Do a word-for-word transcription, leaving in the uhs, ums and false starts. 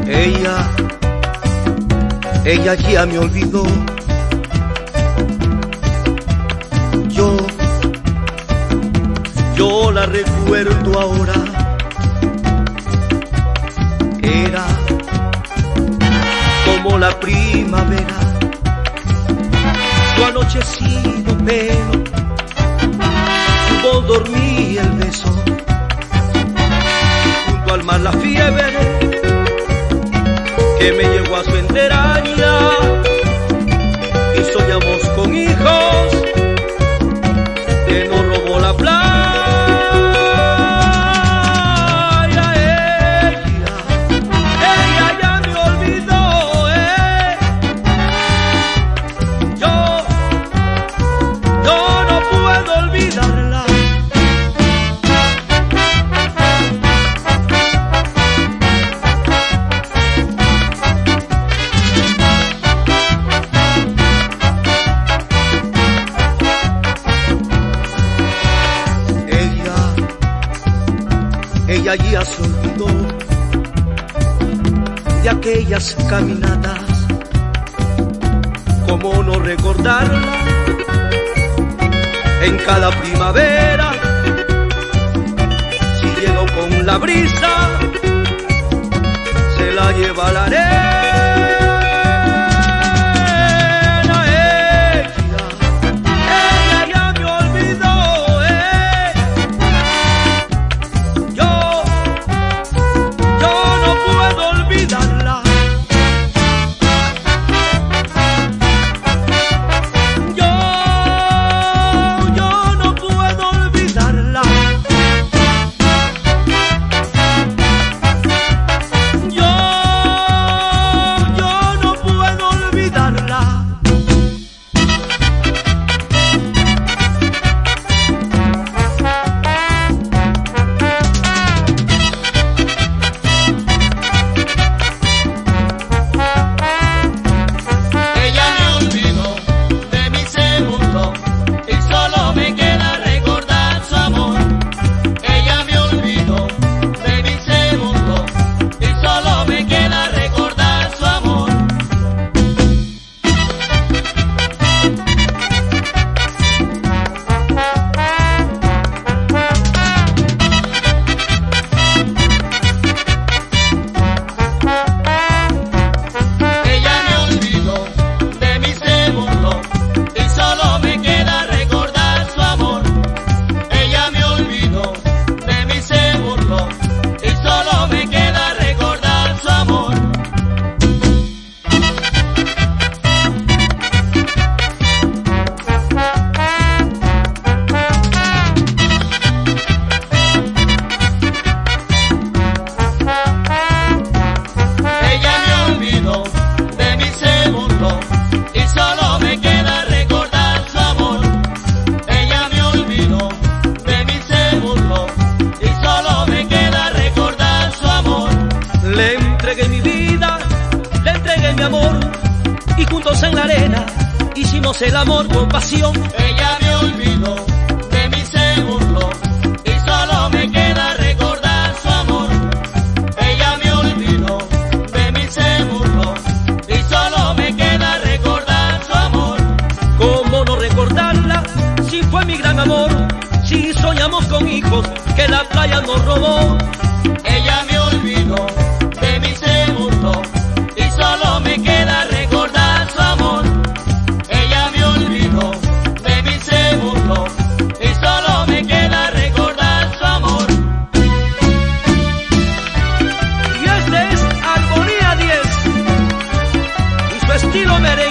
Ella, ella ya me olvidó. Yo, yo la recuerdo ahora. Era como la primavera, su anochecido pelo, su voz dormía el beso, y junto al mar la fiebre que me llevó a su entraña, y soñamos con hijos que nos robó la playa. Ella, ella ya me olvidó, eh. Yo, yo no puedo olvidarla. Ella ya se olvidó de aquellas caminatas, cómo no recordarla en cada primavera. Si llego con la brisa, se la lleva la arena. Y juntos en la arena hicimos el amor con pasión. Ella me olvidó, de mí se burló, y solo me queda recordar su amor. Ella me olvidó, de mí se burló, y solo me queda recordar su amor. ¿Cómo no recordarla si fue mi gran amor? Si soñamos con hijos que la playa nos robó. Ella me olvidó, de mí se burló, y solo me queda recordar su amor. Ella me olvidó, de mí se burló, y solo me queda recordar su amor. Y este es Armonía diez y su estilo merengue.